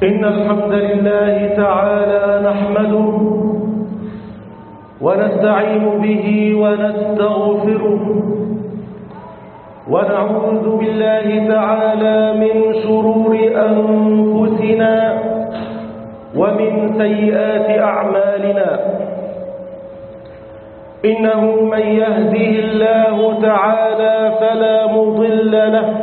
إن الحمد لله تعالى نحمده ونستعين به ونستغفره ونعوذ بالله تعالى من شرور أنفسنا ومن سيئات أعمالنا. إنه من يهده الله تعالى فلا مضل له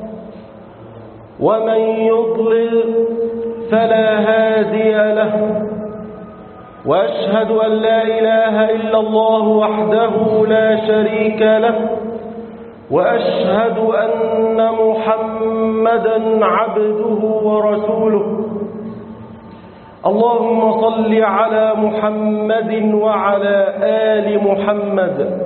ومن يضلل فلا هادي له، وأشهد أن لا إله إلا الله وحده لا شريك له، وأشهد أن محمدًا عبده ورسوله. اللهم صل على محمد وعلى آل محمد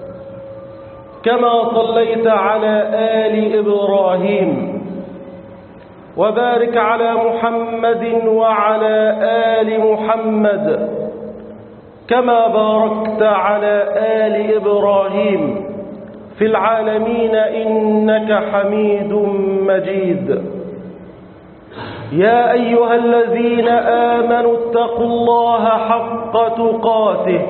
كما صليت على آل إبراهيم، وبارك على محمد وعلى آل محمد كما باركت على آل إبراهيم في العالمين إنك حميد مجيد. يا أيها الذين آمنوا اتقوا الله حق تقاته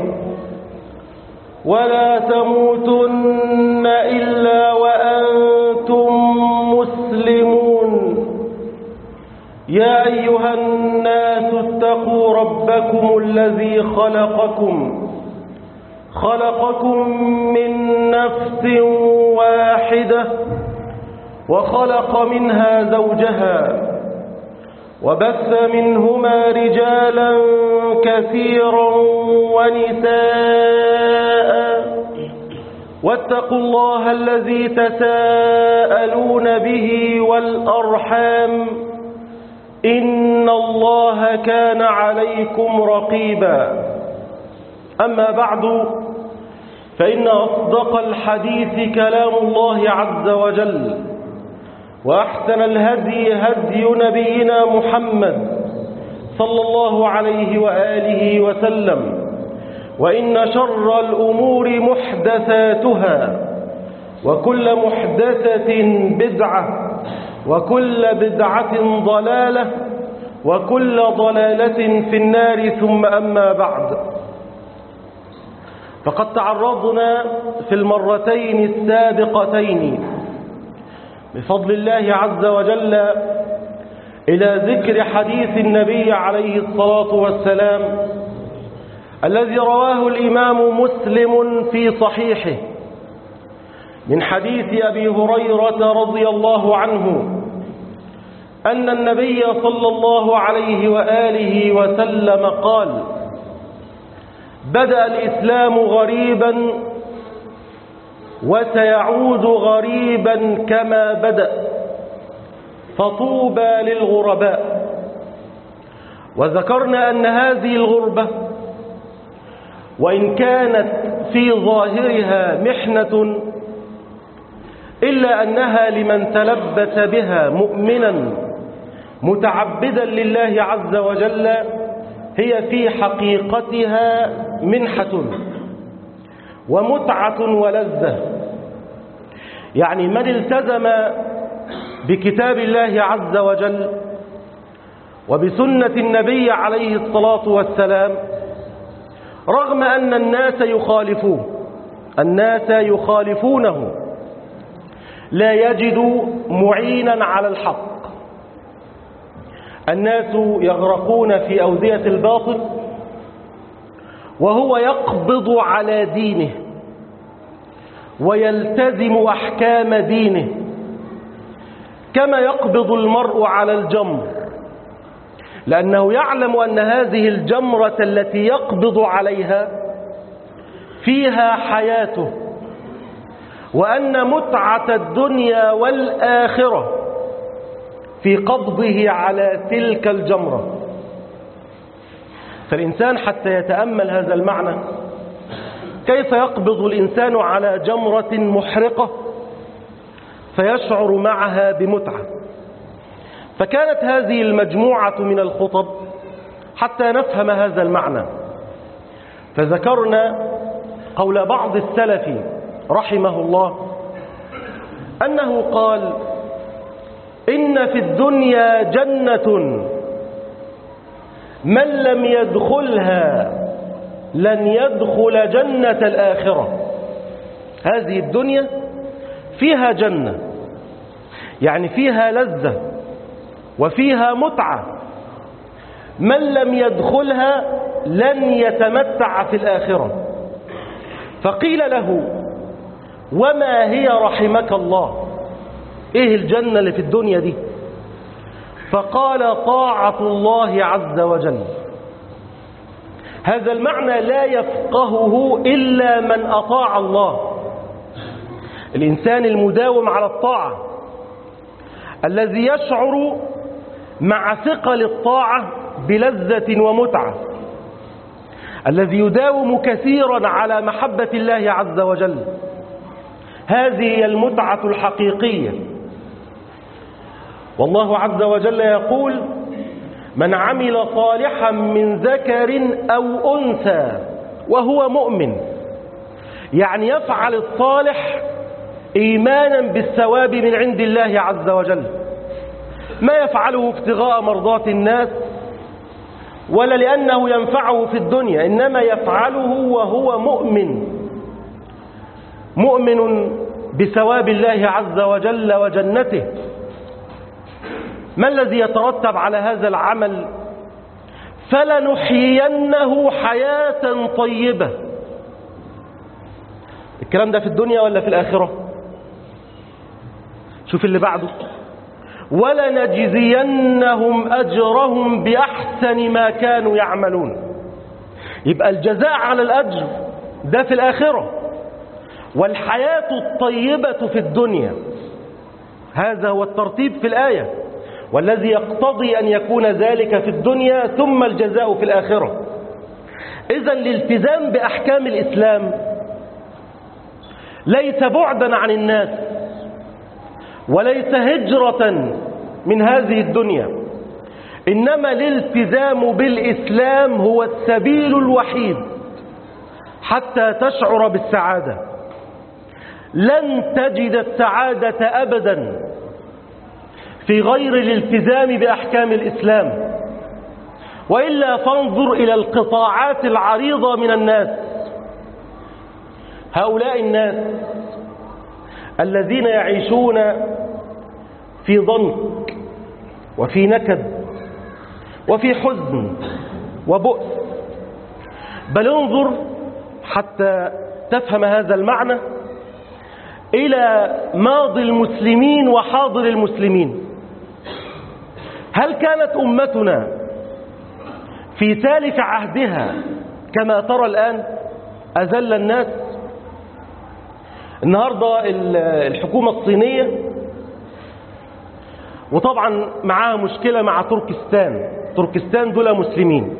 ولا تموتن إلا وأنتم مسلمون. يا أيها الناس اتقوا ربكم الذي خلقكم من نفس واحدة وخلق منها زوجها وبث منهما رجالا كثيرا ونساء، واتقوا الله الذي تساءلون به والأرحام إن الله كان عليكم رقيبا. أما بعد، فإن أصدق الحديث كلام الله عز وجل، وأحسن الهدي هدي نبينا محمد صلى الله عليه وآله وسلم، وإن شر الأمور محدثاتها، وكل محدثة بدعة، وكل بدعة ضلالة، وكل ضلالة في النار. ثم أما بعد، فقد تعرضنا في المرتين السابقتين بفضل الله عز وجل إلى ذكر حديث النبي عليه الصلاة والسلام الذي رواه الإمام مسلم في صحيحه من حديث أبي هريرة رضي الله عنه أن النبي صلى الله عليه وآله وسلم قال: بدأ الإسلام غريبا وسيعود غريبا كما بدأ، فطوبى للغرباء. وذكرنا أن هذه الغربة وإن كانت في ظاهرها محنة إلا أنها لمن تلبس بها مؤمنا متعبدا لله عز وجل هي في حقيقتها منحة ومتعة ولذة. يعني من التزم بكتاب الله عز وجل وبسنة النبي عليه الصلاة والسلام، رغم أن الناس يخالفونه، لا يجد معينا على الحق. الناس يغرقون في أودية الباطل وهو يقبض على دينه ويلتزم أحكام دينه كما يقبض المرء على الجمر، لأنه يعلم أن هذه الجمرة التي يقبض عليها فيها حياته، وأن متعة الدنيا والآخرة في قبضه على تلك الجمرة. فالإنسان حتى يتأمل هذا المعنى، كيف يقبض الإنسان على جمرة محرقة فيشعر معها بمتعة. فكانت هذه المجموعة من الخطب حتى نفهم هذا المعنى. فذكرنا قول بعض السلف رحمه الله أنه قال: إن في الدنيا جنة من لم يدخلها لن يدخل جنة الآخرة. هذه الدنيا فيها جنة، يعني فيها لذة وفيها متعة، من لم يدخلها لن يتمتع في الآخرة. فقيل له: وما هي رحمك الله؟ ايه الجنة اللي في الدنيا دي؟ فقال: طاعة الله عز وجل. هذا المعنى لا يفقهه إلا من أطاع الله. الإنسان المداوم على الطاعة الذي يشعر مع ثقل الطاعة بلذة ومتعة، الذي يداوم كثيرا على محبة الله عز وجل، هذه هي المتعة الحقيقية. والله عز وجل يقول: من عمل صالحا من ذكر أو أنثى وهو مؤمن، يعني يفعل الصالح إيمانا بالثواب من عند الله عز وجل، ما يفعله ابتغاء مرضات الناس ولا لأنه ينفعه في الدنيا، إنما يفعله وهو مؤمن بثواب الله عز وجل وجنته. ما الذي يترتب على هذا العمل؟ فلنحيينه حياة طيبة. الكلام ده في الدنيا ولا في الآخرة؟ شوف اللي بعده: ولنجزينهم أجرهم بأحسن ما كانوا يعملون. يبقى الجزاء على الأجر ده في الآخرة، والحياة الطيبة في الدنيا. هذا هو الترتيب في الآية، والذي يقتضي أن يكون ذلك في الدنيا ثم الجزاء في الآخرة. إذن الالتزام بأحكام الإسلام ليس بعدا عن الناس، وليس هجرة من هذه الدنيا، إنما الالتزام بالإسلام هو السبيل الوحيد حتى تشعر بالسعادة. لن تجد السعادة أبدا في غير الالتزام بأحكام الإسلام، وإلا فانظر إلى القطاعات العريضة من الناس. هؤلاء الناس الذين يعيشون في ضنك وفي نكد وفي حزن وبؤس، بل انظر حتى تفهم هذا المعنى إلى ماضي المسلمين وحاضر المسلمين. هل كانت أمتنا في ذلك عهدها كما ترى الآن أذل الناس؟ النهاردة الحكومة الصينية، وطبعا معاها مشكلة مع تركستان دول مسلمين،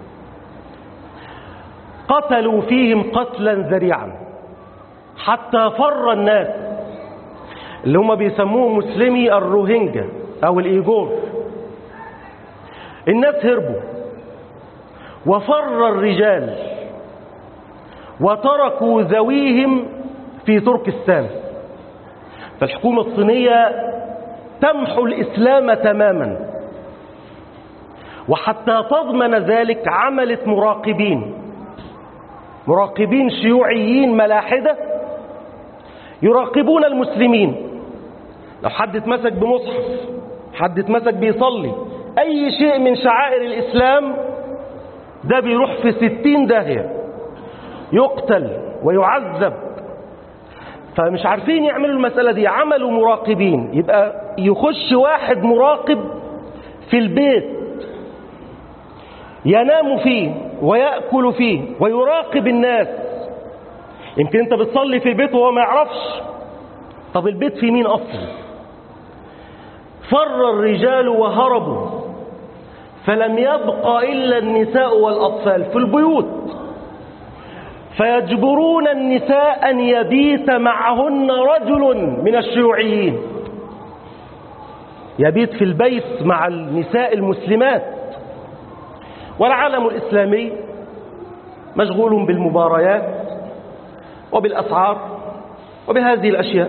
قتلوا فيهم قتلا ذريعا حتى فر الناس اللي هم بيسموهم مسلمي الروهينجا أو الإيغور. الناس هربوا وفر الرجال وتركوا ذويهم في تركستان. فالحكومة الصينية تمحو الإسلام تماما، وحتى تضمن ذلك عملت مراقبين شيوعيين ملاحدة يراقبون المسلمين. لو حد اتمسك بمصحف، حد اتمسك بيصلي أي شيء من شعائر الإسلام، ده بيروح في 60 داهية، يقتل ويعذب. فمش عارفين يعملوا المسألة دي، عملوا مراقبين. يبقى يخش واحد مراقب في البيت ينام فيه ويأكل فيه ويراقب الناس. يمكن انت بتصلي في البيت وهو ما يعرفش. طب البيت في مين أصلا؟ فر الرجال وهربوا، فلم يبق إلا النساء والأطفال في البيوت، فيجبرون النساء أن يبيت معهن رجل من الشيوعيين، يبيت في البيت مع النساء المسلمات. والعالم الإسلامي مشغول بالمباريات وبالأسعار وبهذه الأشياء.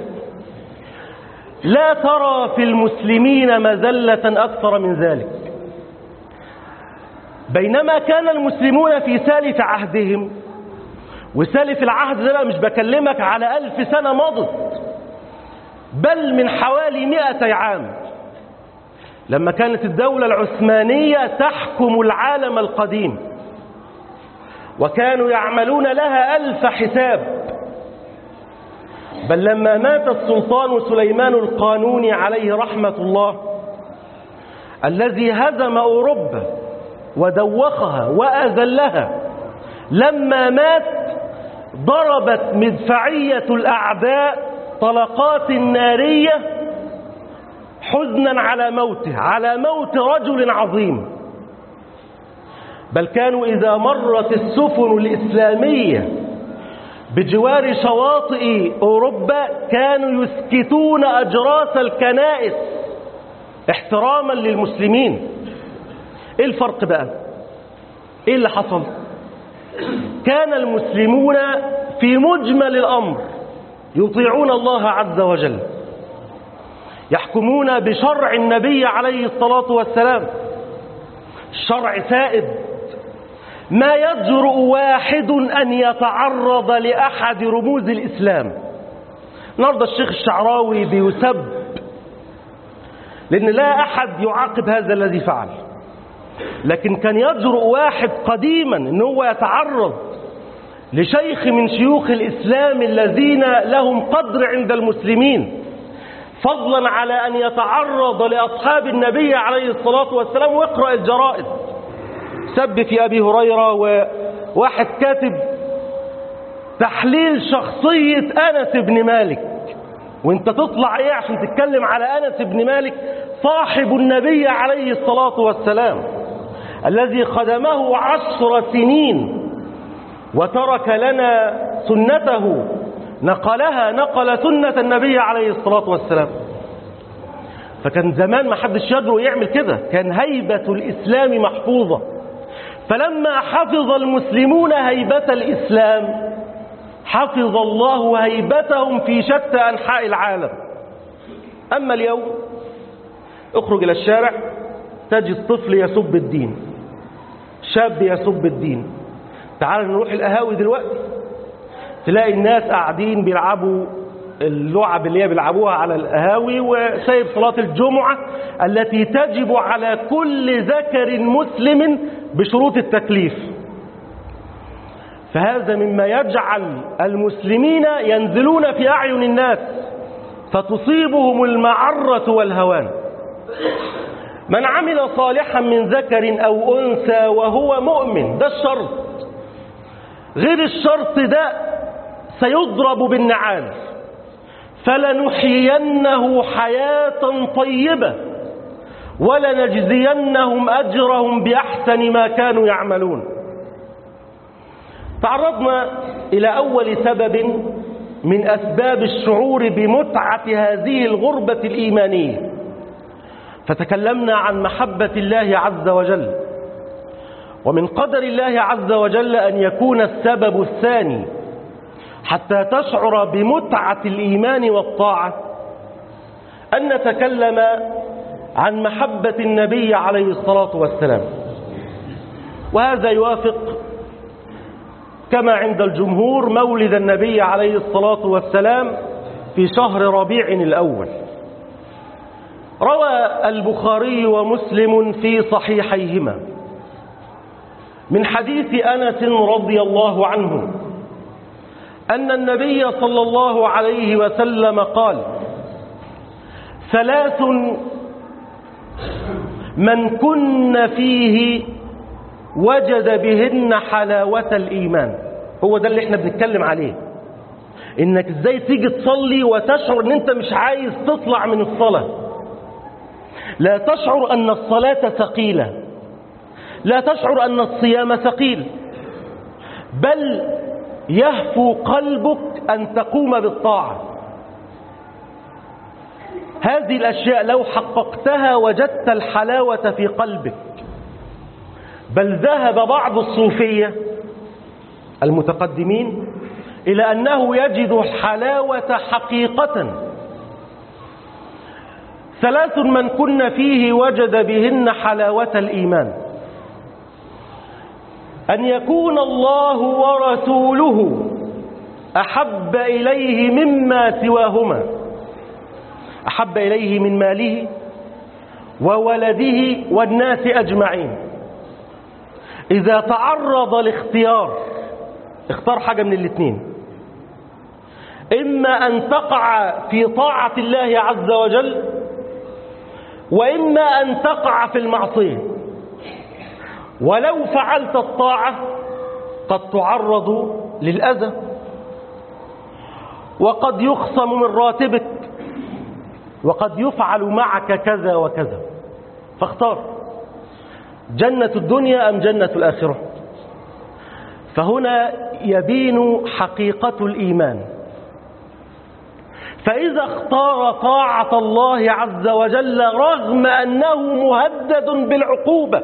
لا ترى في المسلمين مذلة أكثر من ذلك. بينما كان المسلمون في سالف عهدهم، وسالف العهد ده بقى مش بكلمك على 1000 سنة مضت، بل من حوالي 200 عام، لما كانت الدولة العثمانية تحكم العالم القديم، وكانوا يعملون لها 1000 حساب. بل لما مات السلطان سليمان القانوني عليه رحمة الله، الذي هزم أوروبا ودوخها وأذلها، لما مات ضربت مدفعية الأعداء طلقات نارية حزنا على موته، على موت رجل عظيم. بل كانوا إذا مرت السفن الإسلامية بجوار شواطئ أوروبا كانوا يسكتون أجراس الكنائس احتراما للمسلمين. إيه الفرق بقى؟ إيه اللي حصل؟ كان المسلمون في مجمل الأمر يطيعون الله عز وجل، يحكمون بشرع النبي عليه الصلاة والسلام، الشرع سائد، ما يجرؤ واحد أن يتعرض لأحد رموز الإسلام. النهارده الشيخ الشعراوي بيسب، لأن لا أحد يعاقب هذا الذي فعل، لكن كان يجرؤ واحد قديما أن هو يتعرض لشيخ من شيوخ الإسلام الذين لهم قدر عند المسلمين، فضلا على أن يتعرض لأصحاب النبي عليه الصلاة والسلام. واقرأ الجرائد، سب في أبي هريرة، وواحد كاتب تحليل شخصية أنس بن مالك، وانت تطلع ايه عشان تتكلم على أنس بن مالك صاحب النبي عليه الصلاة والسلام، الذي خدمه 10 سنين وترك لنا سنته، نقل سنة النبي عليه الصلاة والسلام. فكان زمان ما حدش يجرؤ يعمل كده، كان هيبة الإسلام محفوظة. فلما حفظ المسلمون هيبة الإسلام، حفظ الله هيبتهم في شتى أنحاء العالم. أما اليوم اخرج إلى الشارع تجد طفل يسب الدين، شاب يسب الدين. تعال نروح القهاوي دلوقتي تلاقي الناس قاعدين بيلعبوا اللعب اللي هي بيلعبوها على القهاوي، وسايب صلاة الجمعة التي تجب على كل ذكر مسلم بشروط التكليف. فهذا مما يجعل المسلمين ينزلون في أعين الناس فتصيبهم المعرة والهوان. من عمل صالحا من ذكر أو أنثى وهو مؤمن، ده الشرط. غير الشرط ده سيضرب بالنعال. فلنحيينه حياة طيبة ولنجزينهم أجرهم بأحسن ما كانوا يعملون. تعرضنا إلى أول سبب من أسباب الشعور بمتعة هذه الغربة الإيمانية، فتكلمنا عن محبة الله عز وجل، ومن قدر الله عز وجل أن يكون السبب الثاني حتى تشعر بمتعة الإيمان والطاعة أن نتكلم عن محبة النبي عليه الصلاة والسلام. وهذا يوافق كما عند الجمهور مولد النبي عليه الصلاة والسلام في شهر ربيع الأول. روى البخاري ومسلم في صحيحيهما من حديث أنس رضي الله عنه أن النبي صلى الله عليه وسلم قال: 3 من كن فيه وجد بهن حلاوة الإيمان. هو ده اللي احنا بنتكلم عليه، انك ازاي تيجي تصلي وتشعر ان انت مش عايز تطلع من الصلاة، لا تشعر ان الصلاة ثقيلة، لا تشعر ان الصيام ثقيل، بل يهفو قلبك ان تقوم بالطاعة. هذه الاشياء لو حققتها وجدت الحلاوة في قلبك. بل ذهب بعض الصوفية المتقدمين إلى أنه يجد الحلاوة حقيقة. 3 من كن فيه وجد بهن حلاوة الإيمان. أن يكون الله ورسوله أحب إليه مما سواهما، أحب إليه من ماله وولده والناس أجمعين. إذا تعرض الاختيار، اختار حاجة من الاثنين، إما أن تقع في طاعة الله عز وجل، وإما أن تقع في المعصية. ولو فعلت الطاعة قد تعرض للأذى، وقد يخصم من راتبك، وقد يفعل معك كذا وكذا. فاختار جنة الدنيا أم جنة الآخرة. فهنا يبين حقيقة الإيمان. فإذا اختار طاعة الله عز وجل رغم أنه مهدد بالعقوبة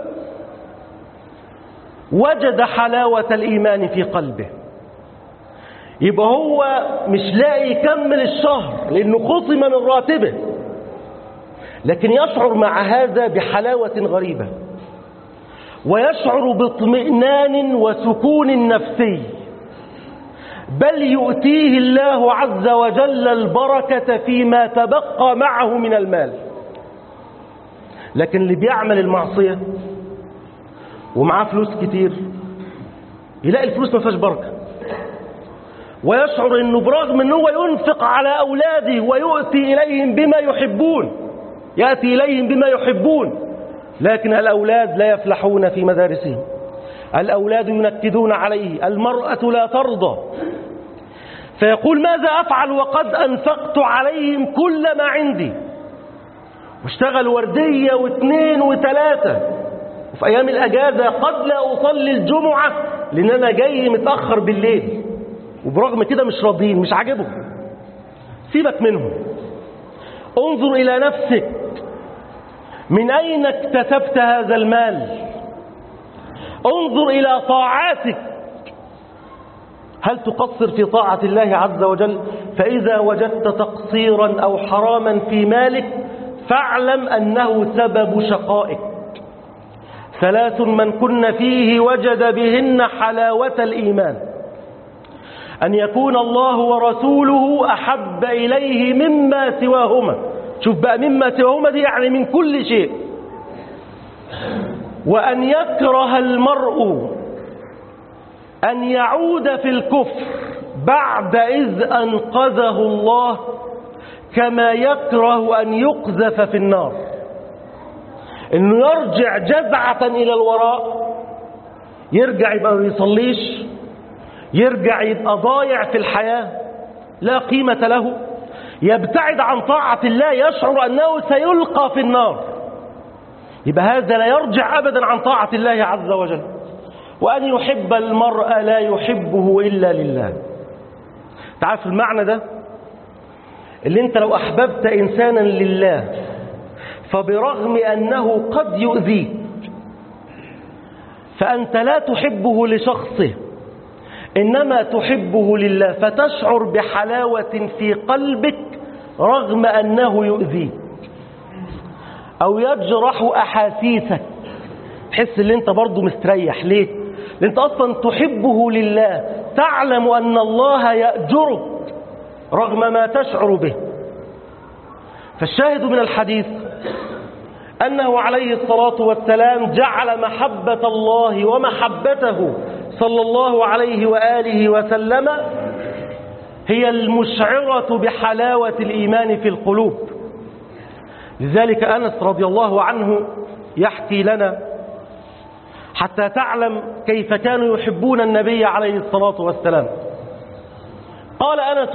وجد حلاوة الإيمان في قلبه. يبقى هو مش لاقي يكمل الشهر لأنه خصم من راتبه، لكن يشعر مع هذا بحلاوة غريبة، ويشعر باطمئنان وسكون نفسي، بل يؤتيه الله عز وجل البركة فيما تبقى معه من المال. لكن اللي بيعمل المعصية ومعاه فلوس كتير يلاقي الفلوس ما فيهاش بركة، ويشعر انه برغم انه ينفق على اولاده ويؤتي اليهم بما يحبون، يأتي اليهم بما يحبون، لكن الأولاد لا يفلحون في مدارسهم، الأولاد ينكدون عليه، المرأة لا ترضى. فيقول ماذا أفعل وقد أنفقت عليهم كل ما عندي، واشتغل وردية واثنين وثلاثة، وفي أيام الأجازة قد لا أصلي الجمعة لأن أنا جاي متأخر بالليل، وبرغم كده مش راضين، مش عاجبهم. سيبك منهم، انظر إلى نفسك، من أين اكتسبت هذا المال؟ انظر إلى طاعاتك، هل تقصر في طاعة الله عز وجل؟ فإذا وجدت تقصيرا أو حراما في مالك فاعلم أنه سبب شقائك. 3 من كن فيه وجد بهن حلاوة الإيمان: أن يكون الله ورسوله أحب إليه مما سواهما. شوف بقى، مما سواهما دي يعني من كل شيء. وأن يكره المرء أن يعود في الكفر بعد إذ أنقذه الله، كما يكره أن يقذف في النار. إنه يرجع جزعة إلى الوراء، يرجع يبقى ما يصليش، يرجع يبقى ضايع في الحياة لا قيمة له، يبتعد عن طاعة الله، يشعر أنه سيلقى في النار. يبقى هذا لا يرجع أبدا عن طاعة الله عز وجل. وأن يحب المرء لا يحبه إلا لله. تعرف المعنى ده؟ اللي انت لو أحببت إنسانا لله فبرغم أنه قد يؤذيك فأنت لا تحبه لشخصه، إنما تحبه لله، فتشعر بحلاوة في قلبك رغم أنه يؤذيك أو يجرح أحاسيسك. تحس ان انت برضو مستريح. ليه؟ لأن انت أصلا تحبه لله، تعلم أن الله يأجرك رغم ما تشعر به. فالشاهد من الحديث أنه عليه الصلاة والسلام جعل محبة الله ومحبته صلى الله عليه وآله وسلم هي المشعرة بحلاوة الإيمان في القلوب. لذلك أنس رضي الله عنه يحكي لنا حتى تعلم كيف كانوا يحبون النبي عليه الصلاة والسلام. قال أنس: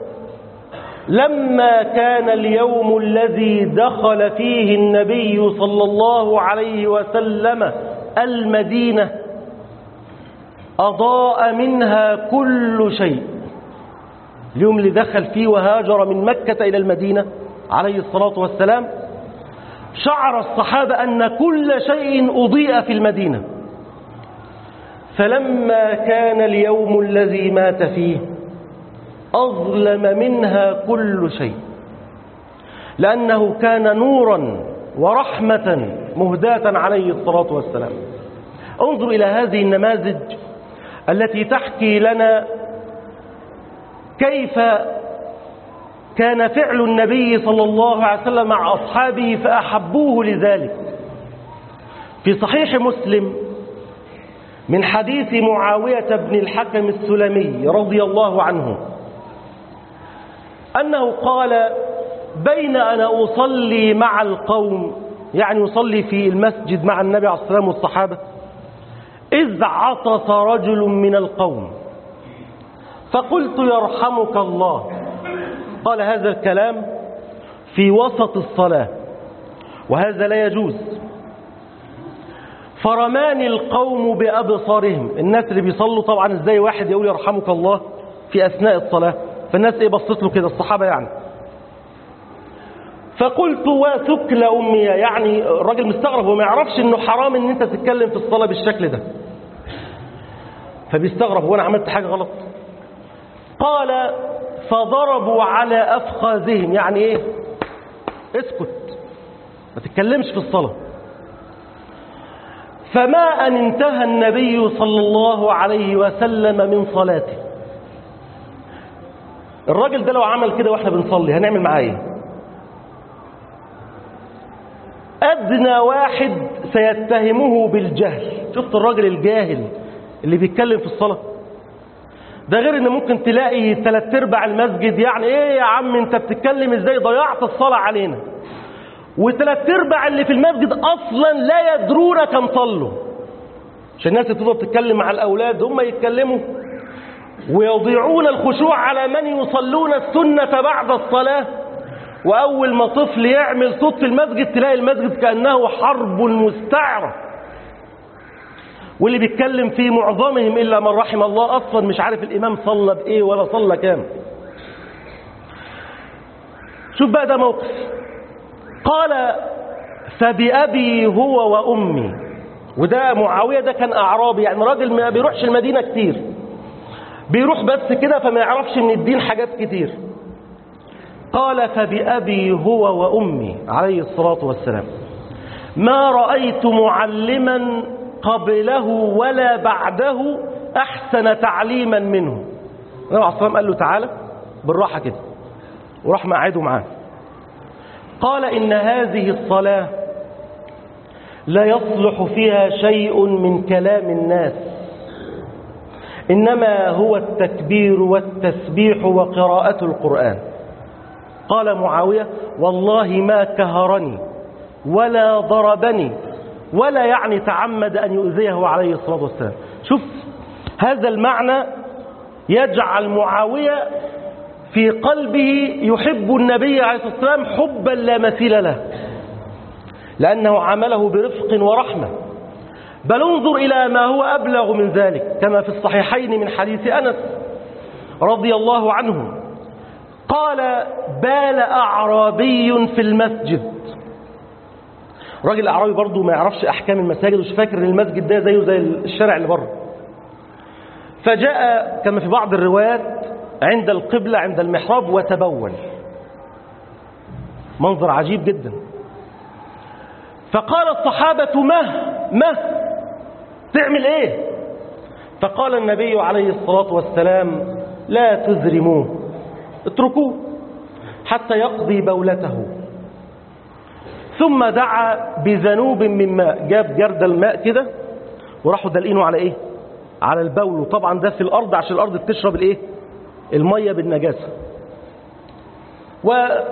لما كان اليوم الذي دخل فيه النبي صلى الله عليه وسلم المدينة أضاء منها كل شيء. اليوم اللي دخل فيه وهاجر من مكة إلى المدينة عليه الصلاة والسلام، شعر الصحابة أن كل شيء أضيء في المدينة. فلما كان اليوم الذي مات فيه أظلم منها كل شيء، لأنه كان نورا ورحمة مهداة عليه الصلاة والسلام. انظر إلى هذه النماذج التي تحكي لنا كيف كان فعل النبي صلى الله عليه وسلم مع أصحابه فأحبوه لذلك. في صحيح مسلم من حديث معاوية بن الحكم السلمي رضي الله عنه أنه قال: بين أنا أصلي مع القوم، يعني يصلي في المسجد مع النبي عليه الصلاة والسلام والصحابة، إذ عطس رجل من القوم فقلت: يرحمك الله. قال هذا الكلام في وسط الصلاة وهذا لا يجوز. فرماني القوم بأبصارهم، الناس اللي بيصلوا طبعا ازاي واحد يقول يرحمك الله في أثناء الصلاة؟ فالناس بصت له كده، الصحابة يعني. فقلت: وثكل أمي، يعني الراجل مستغرب وما يعرفش انه حرام ان انت تتكلم في الصلاة بالشكل ده، فبيستغرب هو انا عملت حاجة غلط؟ قال: فضربوا على أفخاذهم، يعني ايه؟ اسكت ما تتكلمش في الصلاة. فما أن انتهى النبي صلى الله عليه وسلم من صلاته. الراجل ده لو عمل كده واحنا بنصلي هنعمل معاه ايه؟ أدنى واحد سيتهمه بالجهل. شفت الراجل الجاهل اللي بيتكلم في الصلاة ده؟ غير ان ممكن تلاقي 3/4 المسجد يعني ايه يا عم انت بتتكلم ازاي، ضيعت الصلاة علينا. و3/4 اللي في المسجد اصلا لا يدرون كم صلوا، عشان الناس تفضل تتكلم مع الاولاد هم يتكلموا ويضيعون الخشوع على من يصلون السنة بعد الصلاة. واول ما طفل يعمل صوت في المسجد تلاقي المسجد كأنه حرب مستعرة، واللي بيتكلم فيه معظمهم إلا من رحم الله أصلا مش عارف الإمام صلى بإيه ولا صلى كام. شوف بقى ده موقف. قال: فبأبي هو وأمي. وده معاوية ده كان أعرابي، يعني راجل ما بيروحش المدينة كتير، بيروح بس كده فما يعرفش من الدين حاجات كتير. قال: فبأبي هو وأمي عليه الصلاة والسلام ما رأيت معلما قبله ولا بعده أحسن تعليما منه. النبي عليه الصلاة والسلام قال له: تعالى بالراحة كده، وراح مقعده معاه. قال: إن هذه الصلاة لا يصلح فيها شيء من كلام الناس، إنما هو التكبير والتسبيح وقراءة القرآن. قال معاوية: والله ما كهرني ولا ضربني ولا يعني تعمد أن يؤذيه عليه الصلاة والسلام. شوف هذا المعنى يجعل معاوية في قلبه يحب النبي عليه الصلاة والسلام حبا لا مثيل له، لأنه عمله برفق ورحمة. بل انظر إلى ما هو أبلغ من ذلك، كما في الصحيحين من حديث أنس رضي الله عنه قال: بال أعرابي في المسجد. راجل الأعرابي برضه ما يعرفش أحكام المساجد، وش فاكر ان المسجد ده زيه زي الشارع اللي بره. فجاء كما في بعض الروايات عند القبلة عند المحراب وتبول، منظر عجيب جدا. فقال الصحابة: ما تعمل ايه؟ فقال النبي عليه الصلاة والسلام: لا تزرموه، اتركوه حتى يقضي بولته. ثم دعا بذنوب من ماء، جاب جرد الماء كده وراحوا دلقينه على ايه؟ على البول. وطبعا ده في الارض عشان الارض بتشرب الايه؟ الميه بالنجاسه. وفعل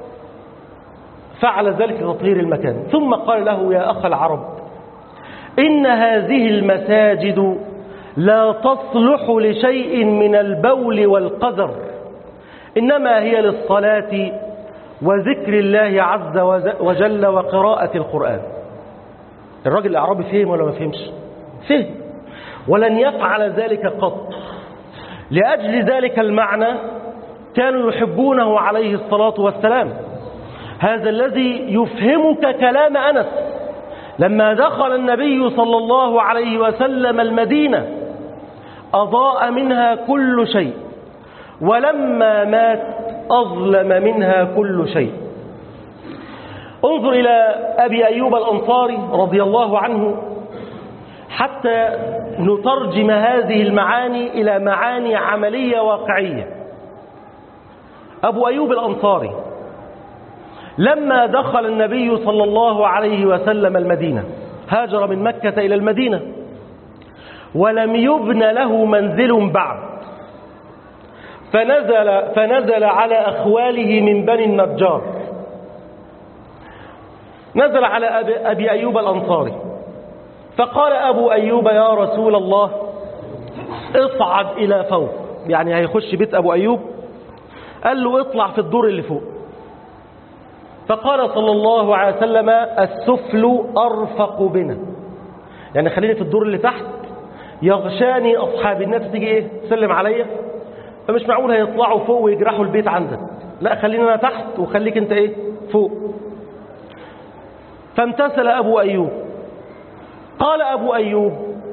ذلك تطهير المكان. ثم قال له: يا اخ العرب، ان هذه المساجد لا تصلح لشيء من البول والقذر، انما هي للصلاه وذكر الله عز وجل وقراءة القرآن. الراجل الأعرابي فهم ولا ما فهمش؟ فهم، ولن يفعل ذلك قط. لأجل ذلك المعنى كانوا يحبونه عليه الصلاة والسلام. هذا الذي يفهمك كلام أنس لما دخل النبي صلى الله عليه وسلم المدينة أضاء منها كل شيء، ولما مات أظلم منها كل شيء. انظر إلى أبي أيوب الأنصاري رضي الله عنه حتى نترجم هذه المعاني إلى معاني عملية واقعية. أبو أيوب الأنصاري لما دخل النبي صلى الله عليه وسلم المدينة، هاجر من مكة إلى المدينة ولم يبن له منزل بعد، فنزل على أخواله من بني النجار، نزل على أبي أيوب الأنصاري، فقال أبو أيوب يا رسول الله اصعد إلى فوق، يعني هيخش بيت أبو أيوب، قال له اطلع في الدور اللي فوق. فقال صلى الله عليه وسلم السفل أرفق بنا، يعني خليني في الدور اللي تحت، يغشاني أصحابي، الناس تيجي إيه تسلم عليا، فمش معقول هيطلعوا فوق ويجرحوا البيت عندك، لا خليني أنا تحت وخليك أنت إيه فوق. فامتثل أبو أيوب. قال أبو أيوب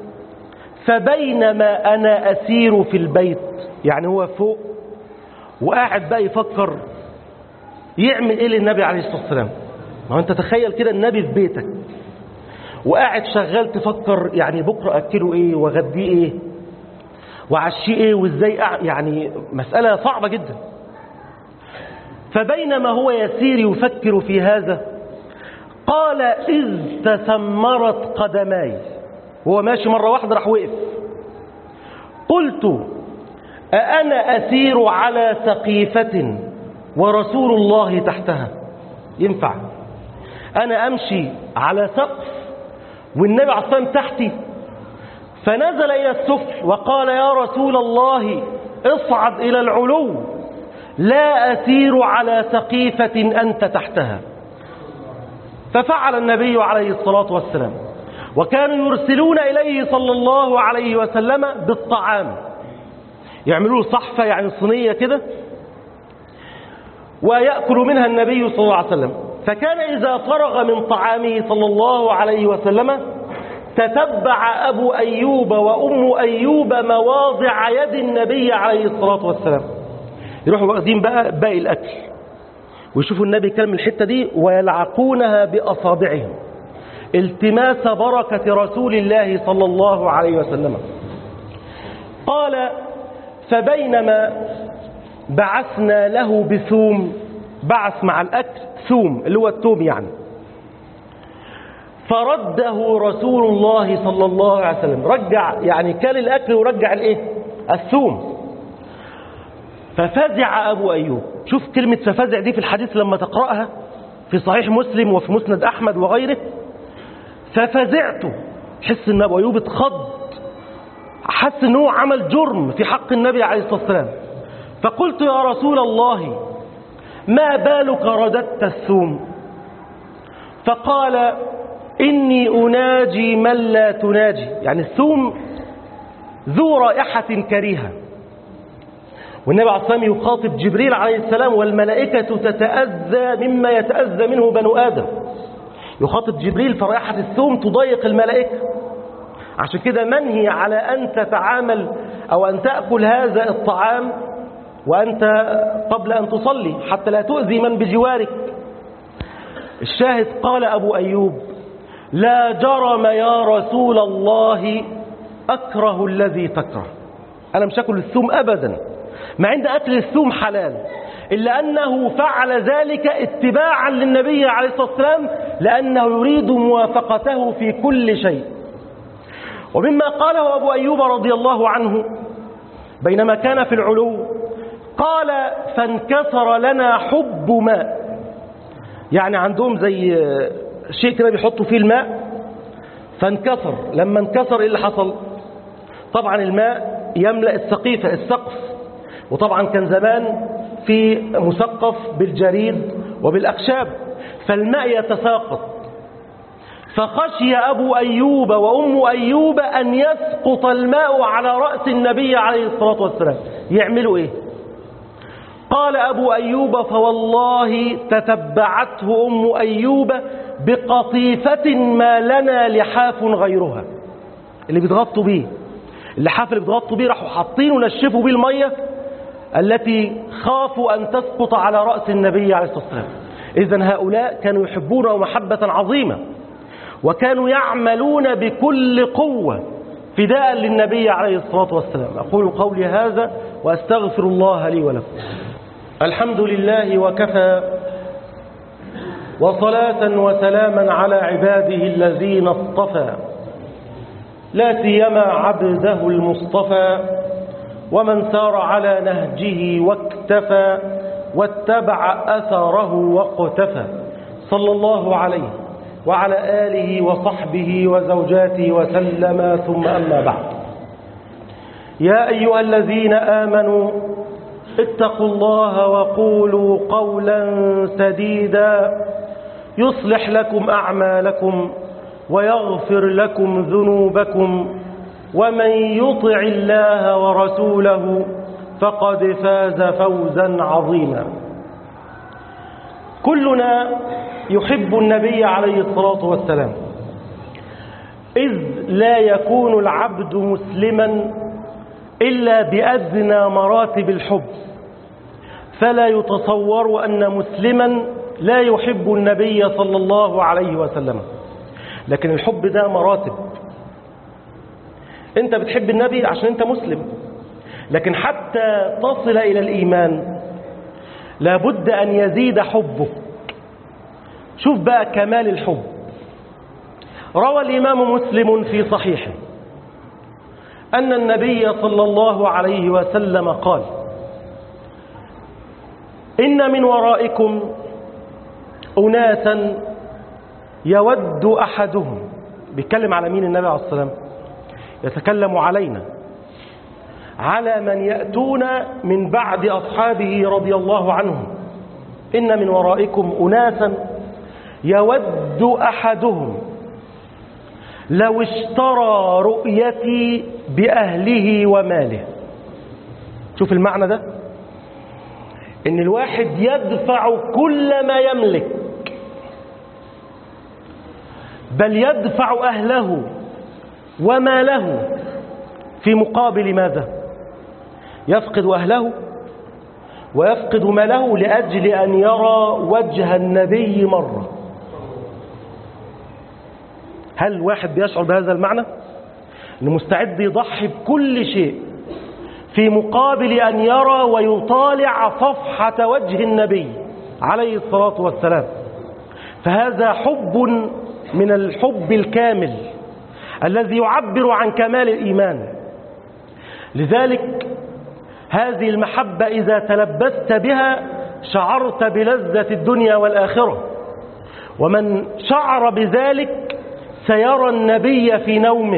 فبينما أنا أسير في البيت، يعني هو فوق وقاعد بقى يفكر يعمل إيه للنبي عليه الصلاة والسلام. ما هو أنت تخيل كده النبي في بيتك وقاعد شغال تفكر يعني بكرة أكله إيه وغديه إيه وعشيه إيه وإزاي، يعني مسألة صعبة جدا. فبينما هو يسير يفكر في هذا قال إذ تسمرت قدماي، وهو ماشي مرة واحدة راح وقف. قلت أأنا أسير على سقيفة ورسول الله تحتها؟ ينفع أنا أمشي على سقف والنبي عليه الصلاة والسلام تحتي؟ فنزل إلى السفل وقال يا رسول الله اصعد إلى العلو، لا أسير على سقيفة أنت تحتها. ففعل النبي عليه الصلاة والسلام، وكانوا يرسلون إليه صلى الله عليه وسلم بالطعام، يعملوا صحفة يعني صينية كده ويأكل منها النبي صلى الله عليه وسلم. فكان إذا فرغ من طعامه صلى الله عليه وسلم تتبع أبو أيوب وأم أيوب مواضع يد النبي عليه الصلاة والسلام، يروحوا واخدين بقى باقي الأكل ويشوفوا النبي كلم الحتة دي ويلعقونها بأصابعهم التماس بركة رسول الله صلى الله عليه وسلم. قال فبينما بعثنا له بثوم، بعث مع الأكل ثوم اللي هو الثوم يعني، فرده رسول الله صلى الله عليه وسلم، رجع يعني كل الأكل ورجع الايه الثوم. ففزع أبو أيوب، شوف كلمة ففزع دي في الحديث لما تقرأها في صحيح مسلم وفي مسند أحمد وغيره، ففزعت، حس ان أبو أيوب اتخض، حس انه عمل جرم في حق النبي عليه الصلاة والسلام. فقلت يا رسول الله ما بالك رددت الثوم؟ فقال إني أناجي من لا تناجي، يعني الثوم ذو رائحة كريهة، والنبي عليه الصلاة والسلام يخاطب جبريل عليه السلام والملائكة تتأذى مما يتأذى منه بنو آدم، يخاطب جبريل فرائحة الثوم تضايق الملائكة، عشان كده منهي على أن تتعامل أو أن تأكل هذا الطعام وأنت قبل أن تصلي حتى لا تؤذي من بجوارك. الشاهد قال أبو أيوب لا جرم يا رسول الله أكره الذي تكره، أنا مش أكل الثوم أبدا، مع عند أكل الثوم حلال، إلا أنه فعل ذلك اتباعا للنبي عليه الصلاة والسلام لأنه يريد موافقته في كل شيء. ومما قاله أبو أيوب رضي الله عنه بينما كان في العلو قال فانكسر لنا حب ماء، يعني عندهم زي شيء كده بيحطوا فيه الماء، فانكسر، لما انكسر ايه اللي حصل؟ طبعا الماء يملأ السقيفة السقف، وطبعا كان زمان في مسقف بالجريد وبالأخشاب، فالماء يتساقط، فخشي أبو أيوب وأم أيوب أن يسقط الماء على رأس النبي عليه الصلاة والسلام، يعملوا إيه؟ قال أبو أيوب فوالله تتبعته أم أيوب بقطيفة ما لنا لحاف غيرها، اللي بيتغطوا بيه، اللحاف اللي بيتغطوا بيه راحوا حاطين ونشفوا بيه المية التي خافوا أن تسقط على رأس النبي عليه الصلاة والسلام. إذن هؤلاء كانوا يحبونه محبة عظيمة، وكانوا يعملون بكل قوة فداء للنبي عليه الصلاة والسلام. أقول قولي هذا وأستغفر الله لي ولكم. الحمد لله وكفى، وصلاة وسلاما على عباده الذين اصطفى، لا سيما عبده المصطفى، ومن سار على نهجه واكتفى واتبع أثره واقتفى، صلى الله عليه وعلى آله وصحبه وزوجاته وسلم، ثم أما بعد. يا أيها الذين آمنوا اتقوا الله وقولوا قولا سديدا يصلح لكم أعمالكم ويغفر لكم ذنوبكم، ومن يطع الله ورسوله فقد فاز فوزا عظيما. كلنا يحب النبي عليه الصلاة والسلام، إذ لا يكون العبد مسلما إلا بأدنى مراتب الحب، فلا يتصور أن مسلما لا يحب النبي صلى الله عليه وسلم. لكن الحب ده مراتب. أنت بتحب النبي عشان أنت مسلم، لكن حتى تصل إلى الإيمان لابد أن يزيد حبك. شوف بقى كمال الحب. روى الإمام مسلم في صحيحه أن النبي صلى الله عليه وسلم قال: إن من ورائكم أناسا يود أحدهم، بيتكلم على مين النبي عليه الصلاة والسلام؟ يتكلم علينا، على من يأتون من بعد أصحابه رضي الله عنهم. إن من ورائكم أناسا يود أحدهم لو اشترى رؤيتي بأهله وماله. شوف المعنى ده، إن الواحد يدفع كل ما يملك، بل يدفع أهله وماله في مقابل ماذا؟ يفقد أهله ويفقد ماله لأجل أن يرى وجه النبي مرة. هل واحد بيشعر بهذا المعنى؟ أنه مستعد يضحي بكل شيء في مقابل أن يرى ويطالع صفحة وجه النبي عليه الصلاة والسلام. فهذا حب من الحب الكامل الذي يعبر عن كمال الإيمان. لذلك هذه المحبة إذا تلبست بها شعرت بلذة الدنيا والآخرة، ومن شعر بذلك سيرى النبي في نومه.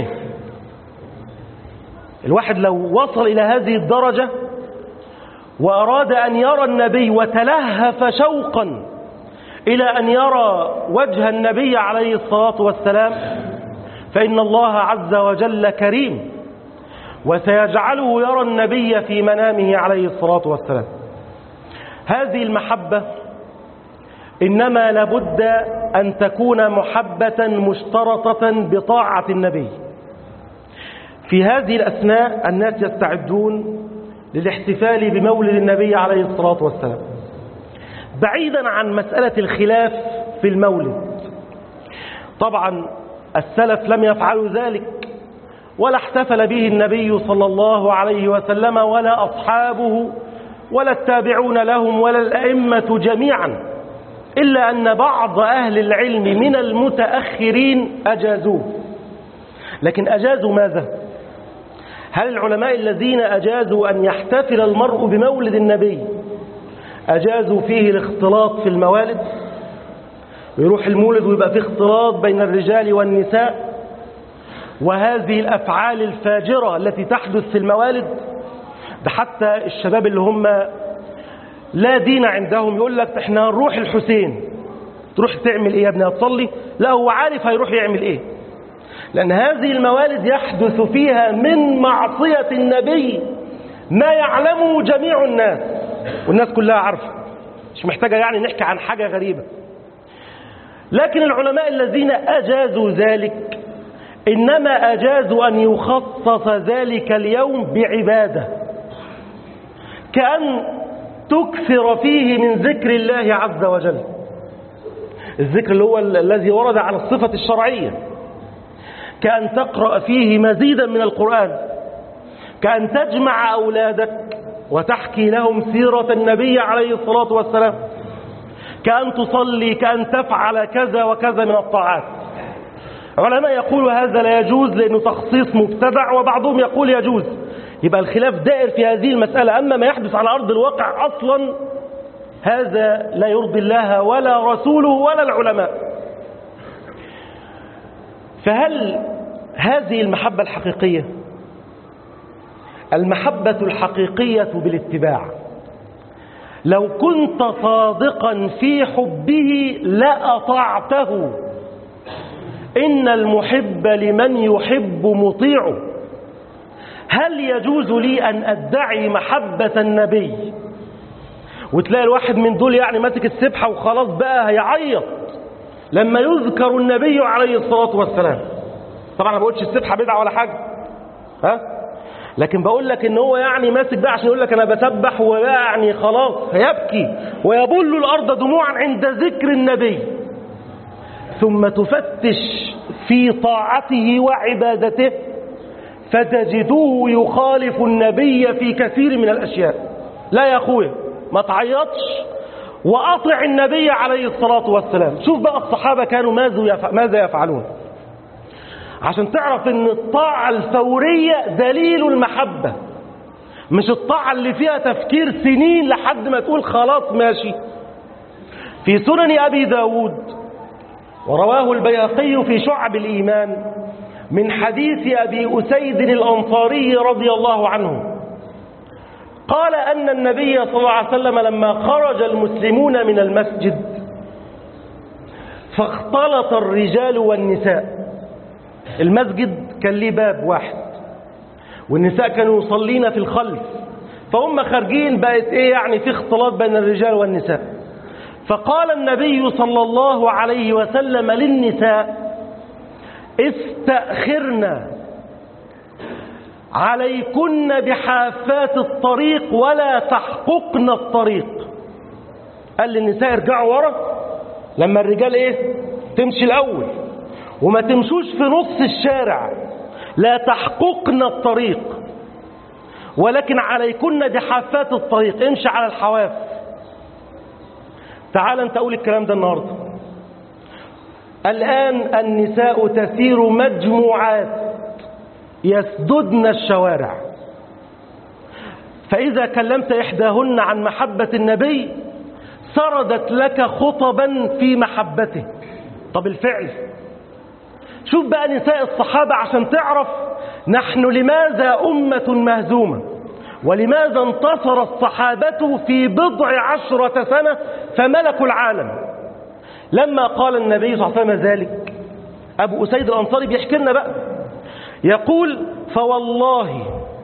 الواحد لو وصل إلى هذه الدرجة وأراد أن يرى النبي وتلهف شوقا إلى أن يرى وجه النبي عليه الصلاة والسلام، فإن الله عز وجل كريم وسيجعله يرى النبي في منامه عليه الصلاة والسلام. هذه المحبة إنما لابد أن تكون محبة مشترطة بطاعة النبي. في هذه الأثناء الناس يستعدون للاحتفال بمولد النبي عليه الصلاة والسلام، بعيدا عن مسألة الخلاف في المولد. طبعا السلف لم يفعلوا ذلك، ولا احتفل به النبي صلى الله عليه وسلم ولا أصحابه ولا التابعون لهم ولا الأئمة جميعا، إلا أن بعض أهل العلم من المتأخرين أجازوه. لكن أجازوا ماذا؟ هل العلماء الذين أجازوا أن يحتفل المرء بمولد النبي أجازوا فيه الاختلاط في الموالد، ويروح المولد ويبقى فيه اختلاط بين الرجال والنساء وهذه الأفعال الفاجرة التي تحدث في الموالد؟ ده حتى الشباب اللي هم لا دين عندهم يقول لك احنا هنروح الحسين. تروح تعمل ايه يا ابني؟ هتصلي؟ لا، هو عارف هيروح يعمل ايه، لأن هذه الموالد يحدث فيها من معصية النبي ما يعلمه جميع الناس، والناس كلها عارفة، مش محتاجة يعني نحكي عن حاجة غريبة. لكن العلماء الذين أجازوا ذلك إنما أجازوا أن يخصص ذلك اليوم بعبادة، كأن تكثر فيه من ذكر الله عز وجل، الذكر اللي هو الذي ورد على الصفة الشرعية، كأن تقرأ فيه مزيدا من القرآن، كأن تجمع أولادك وتحكي لهم سيرة النبي عليه الصلاة والسلام، كأن تصلي، كأن تفعل كذا وكذا من الطاعات. علماء يقولوا هذا لا يجوز لأنه تخصيص مبتدع، وبعضهم يقول يجوز. يبقى الخلاف دائر في هذه المسألة. أما ما يحدث على أرض الواقع أصلا هذا لا يرضي الله ولا رسوله ولا العلماء. فهل هذه المحبة الحقيقية؟ المحبة الحقيقية بالاتباع. لو كنت صادقا في حبه لأطعته. إن المحب لمن يحب مطيع. هل يجوز لي أن أدعي محبة النبي وتلاقي الواحد من دول يعني ماسك السبحة وخلاص بقى هيعيط لما يذكر النبي عليه الصلاة والسلام؟ طبعا أنا ما بقولش السبحة بدعة ولا حاجة، لكن بقول لك ان هو يعني ماسك ده عشان يقول لك انا بسبح، ويعني خلاص هيبكي ويبل الارض دموعا عند ذكر النبي. ثم تفتش في طاعته وعبادته فتجدوه يخالف النبي في كثير من الاشياء. لا يا اخويا ما تعيطش واطع النبي عليه الصلاة والسلام. شوف بقى الصحابة كانوا ماذا يفعلون عشان تعرف ان الطاعة الفورية دليل المحبة، مش الطاعة اللي فيها تفكير سنين لحد ما تقول خلاص ماشي. في سنن أبي داود ورواه البيهقي في شعب الإيمان من حديث أبي أسيد الأنصاري رضي الله عنه قال أن النبي صلى الله عليه وسلم لما خرج المسلمون من المسجد فاختلط الرجال والنساء. المسجد كان ليه باب واحد والنساء كانوا يصلين في الخلف، فهم خارجين بقت ايه يعني في اختلاط بين الرجال والنساء. فقال النبي صلى الله عليه وسلم للنساء استأخرنا عليكن بحافات الطريق ولا تحققن الطريق. قال للنساء ارجعوا ورا لما الرجال ايه تمشي الاول، وما تمشوش في نص الشارع، لا تحققن الطريق ولكن عليكن بحافات الطريق، امشي على الحواف. تعال انت قول الكلام ده النهارده. الآن النساء تسير مجموعات يسددن الشوارع، فإذا كلمت إحداهن عن محبة النبي سردت لك خطبا في محبته. طب الفعل شوف بقى نساء الصحابة عشان تعرف نحن لماذا أمة مهزومة ولماذا انتصر الصحابة في 10 سنة فملكوا العالم. لما قال النبي صلى الله عليه وسلم ذلك أبو أسيد الأنصاري بيحكي لنا بقى يقول فوالله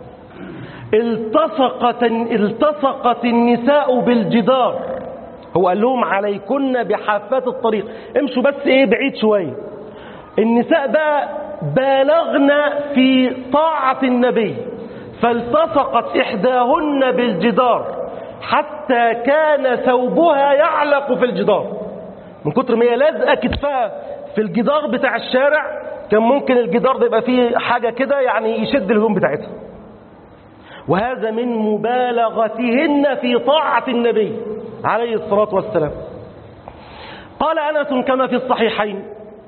التصقت النساء بالجدار. هو قال لهم عليكن بحافات الطريق، امشوا بس ايه بعيد شوية. النساء بقى بالغنا في طاعة النبي فالتصقت إحداهن بالجدار حتى كان ثوبها يعلق في الجدار. من كتر ما هي لازقة كتفها في الجدار بتاع الشارع كان ممكن الجدار ده يبقى فيه حاجة كده يعني يشد الهدوم بتاعتها. وهذا من مبالغتهن في طاعة النبي عليه الصلاة والسلام. قال أنس كما في الصحيحين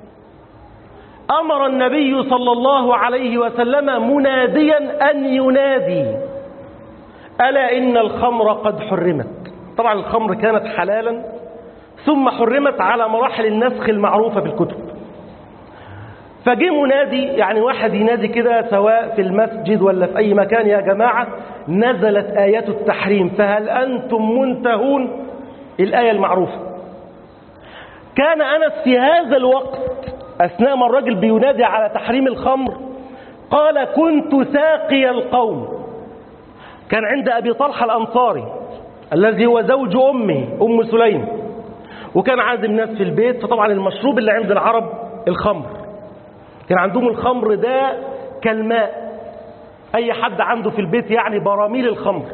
أمر النبي صلى الله عليه وسلم مناديا أن ينادي ألا إن الخمر قد حرمت. طبعا الخمر كانت حلالا ثم حرمت على مراحل النسخ المعروفة في الكتب. فجي منادي يعني واحد ينادي كده سواء في المسجد ولا في أي مكان يا جماعة نزلت آيات التحريم فهل أنتم منتهون، الآية المعروفة. كان أنس في هذا الوقت أثناء ما الرجل بينادي على تحريم الخمر قال كنت ساقي القوم. كان عند أبي طلحة الأنصاري الذي هو زوج أمه أم سليم، وكان عازم ناس في البيت. فطبعا المشروب اللي عند العرب الخمر، كان عندهم الخمر ده كالماء، أي حد عنده في البيت يعني براميل الخمر.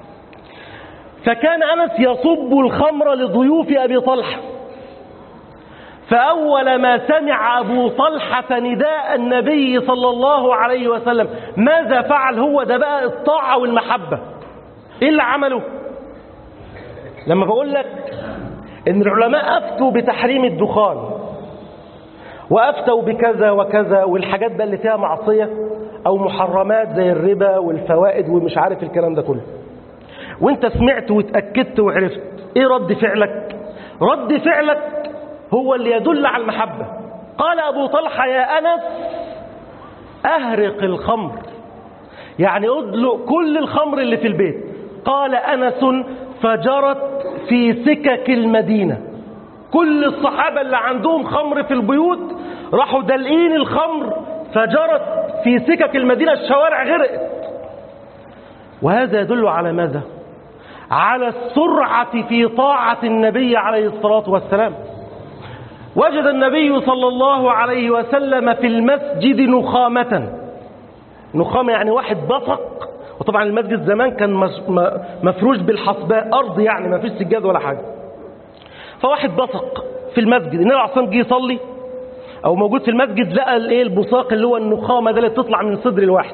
فكان أنس يصب الخمر لضيوف أبي طلحة فأول ما سمع أبو طلحة نداء النبي صلى الله عليه وسلم ماذا فعل؟ هو ده بقى الطاعة والمحبة. إيه اللي عمله؟ لما بقول لك إن العلماء أفتوا بتحريم الدخان وأفتوا بكذا وكذا والحاجات بقى اللي فيها معصية أو محرمات زي الربا والفوائد ومش عارف الكلام ده كله، وانت سمعت واتأكدت وعرفت، ايه رد فعلك؟ رد فعلك هو اللي يدل على المحبة. قال أبو طلحة يا أنس أهرق الخمر، يعني أدلق كل الخمر اللي في البيت. قال أنس فجرت في سكك المدينة، كل الصحابة اللي عندهم خمر في البيوت راحوا دلقين الخمر فجرت في سكك المدينة، الشوارع غرقت. وهذا يدل على ماذا؟ على السرعة في طاعة النبي عليه الصلاة والسلام. وجد النبي صلى الله عليه وسلم في المسجد نخامة. نخامة يعني واحد بصق، وطبعا المسجد زمان كان مفروش بالحصباء، أرض يعني ما فيش سجاد ولا حاجة. فواحد بصق في المسجد، النبي عليه الصلاة والسلام جه يصلي أو موجود في المسجد، لقى البصاق اللي هو النخامة ده اللي تطلع من صدر الواحد.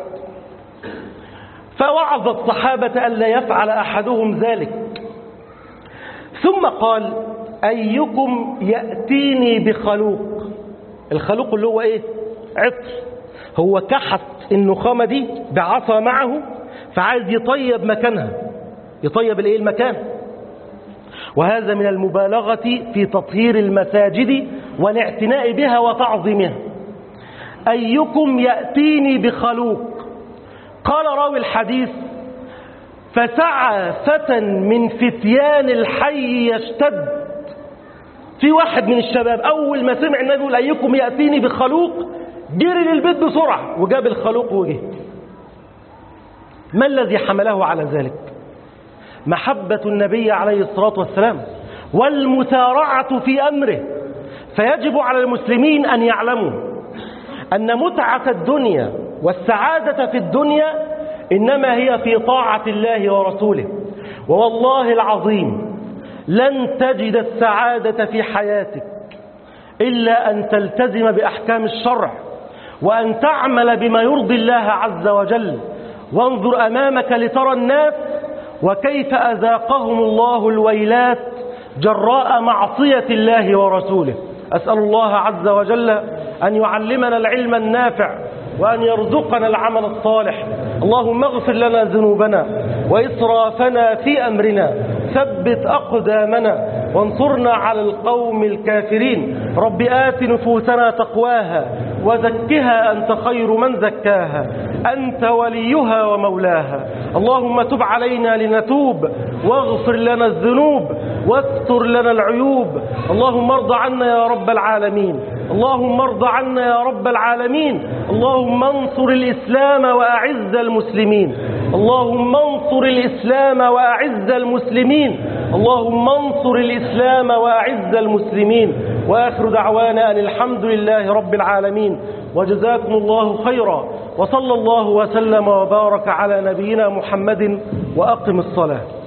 فوعظ الصحابة ألا يفعل أحدهم ذلك، ثم قال أيكم يأتيني بخلوق. الخلوق اللي هو إيه؟ عطر. هو كحت النخامة دي بعصا معه فعايز يطيب مكانها، يطيب الإيه؟ المكان. وهذا من المبالغة في تطهير المساجد والاعتناء بها وتعظيمها. أيكم يأتيني بخلوق. قال راوي الحديث فسعى فتى من فتيان الحي يشتد. في واحد من الشباب أول ما سمع النبي يقول أيكم يأتيني بخلوق جري للبيت بسرعة وجاب الخلوق وجه. ما الذي حمله على ذلك؟ محبة النبي عليه الصلاة والسلام والمسارعة في أمره. فيجب على المسلمين أن يعلموا أن متعة الدنيا والسعادة في الدنيا إنما هي في طاعة الله ورسوله. ووالله العظيم لن تجد السعادة في حياتك إلا أن تلتزم بأحكام الشرع وأن تعمل بما يرضي الله عز وجل. وانظر أمامك لترى الناس وكيف أذاقهم الله الويلات جراء معصية الله ورسوله. أسأل الله عز وجل أن يعلمنا العلم النافع وأن يرزقنا العمل الصالح. اللهم اغفر لنا ذنوبنا وإسرافنا في أمرنا، ثبت أقدامنا وانصرنا على القوم الكافرين. رب آت نفوسنا تقواها وزكها أنت خير من زكاها، أنت وليها ومولاها. اللهم تب علينا لنتوب واغفر لنا الذنوب واستر لنا العيوب. اللهم ارض عنا يا رب العالمين، اللهم ارض عنا يا رب العالمين. اللهم انصر الإسلام وأعز المسلمين، اللهم انصر الإسلام وأعز المسلمين، اللهم انصر الإسلام وأعز المسلمين. وآخر دعوانا أن الحمد لله رب العالمين، وجزاكم الله خيرا، وصلى الله وسلم وبارك على نبينا محمد، وأقم الصلاة.